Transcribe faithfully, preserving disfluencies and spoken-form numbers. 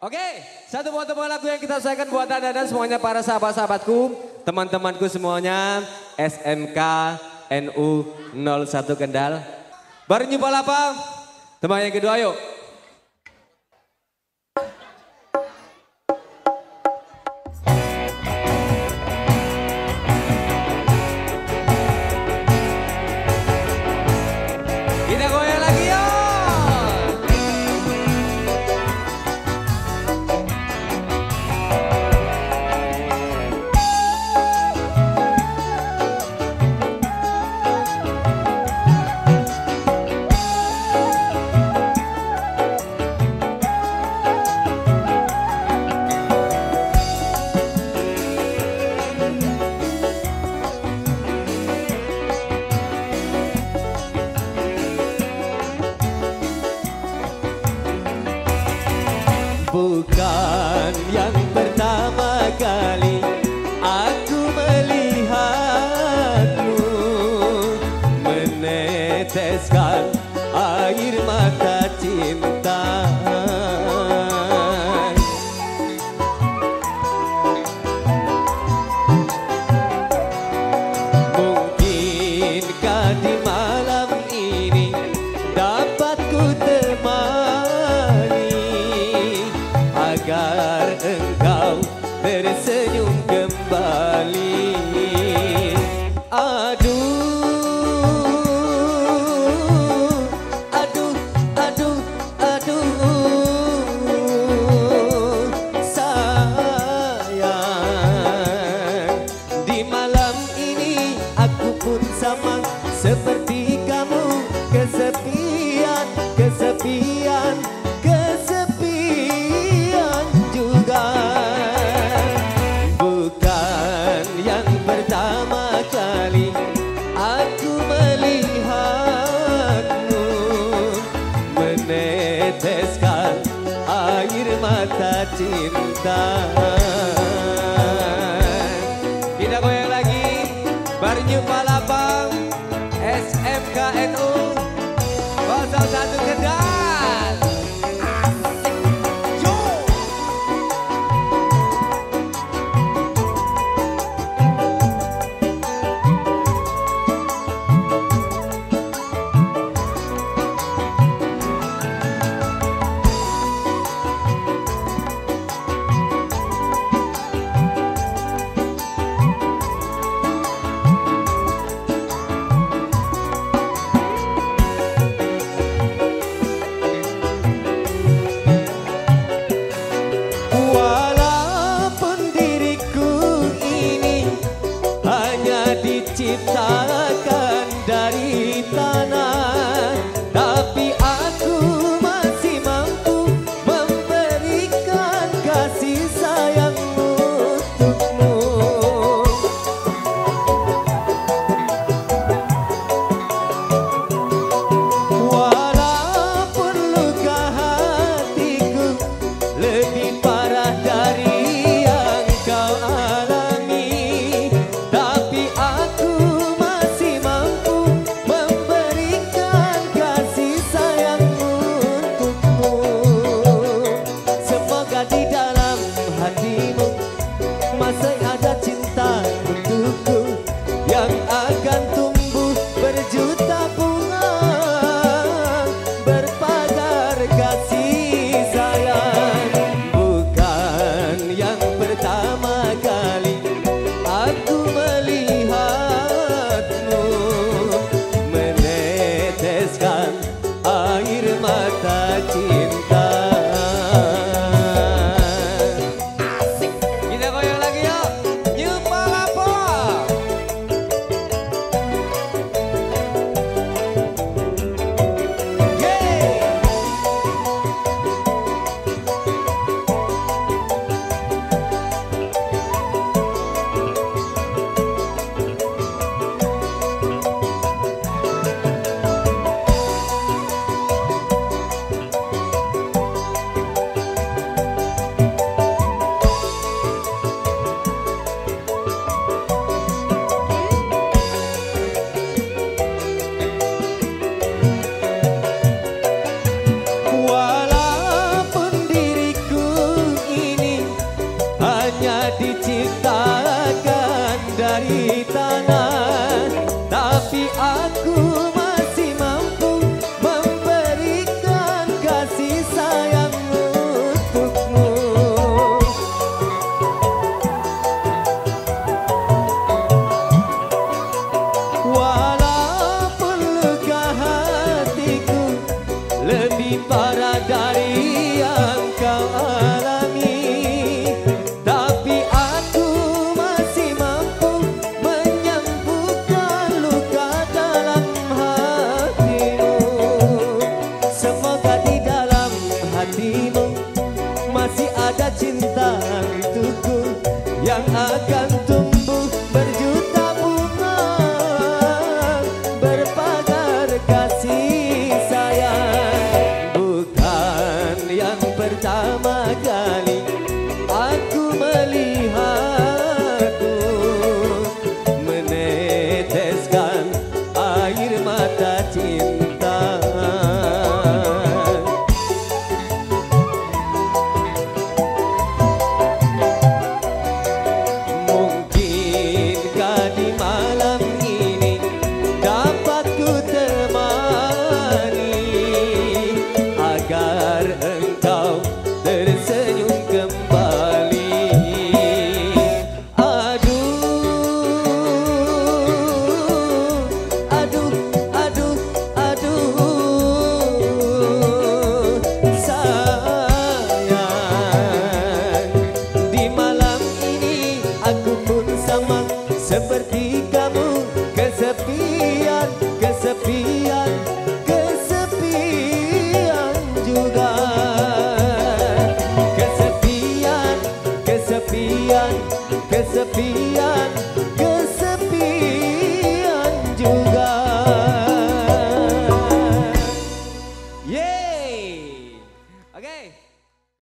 Oke, satu buat teman lagu yang kita selesaikan buat anda dan semuanya para sahabat-sahabatku, teman-temanku semuanya, S M K N U nol satu Kendal. Baru nyumpal apa? Teman yang kedua yuk. Kita goyang lagi yuk. Bukan yang pertama kali aku melihatmu meneteskan air mata cinta. Mungkinkah di malam ini dapat ku temani agar engkau tersenyum kembali. Aduh, aduh, aduh, aduh, sayang, di malam ini aku pun sama seperti kamu, kesepian, kesepian, kesepian juga. Bukan yang pertama kali aku melihatmu meneteskan air mata cinta. Kita goyang lagi, baru nyupa lapang S M K N U nol satu Kendal. hanya diciptakan dari tanah, tapi aku masih mampu memberikan kasih sayang untukmu. Walaupun luka hatiku lebih parah dari yang kau alami, tapi aku masih mampu menyembuhkan luka dalam hatimu. Semoga di dalam hatimu masih ada cinta untukku yang akan tumbuh berjuta bunga berpagar kasih sayang. Bukan yang pertama kali aku melihatmu meneteskan air mata cinta. Mungkinkah di malam ini dapat ku temani agar engkau tersenyum kembali. Aduh, aduh, aduh, aduh, sayang, di malam ini aku pun sama seperti kamu, kesepian, kesepian, kesepian juga. Kesepian, kesepian, kesepian